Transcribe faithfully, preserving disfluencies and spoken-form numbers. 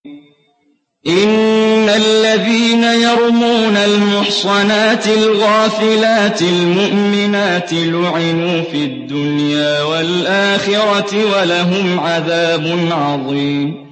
إِنَّ الَّذِينَ يَرْمُونَ الْمُحْصَنَاتِ الْغَافِلَاتِ الْمُؤْمِنَاتِ لُعِنُوا فِي الدُّنْيَا وَالْآخِرَةِ وَلَهُمْ عَذَابٌ عَظِيمٌ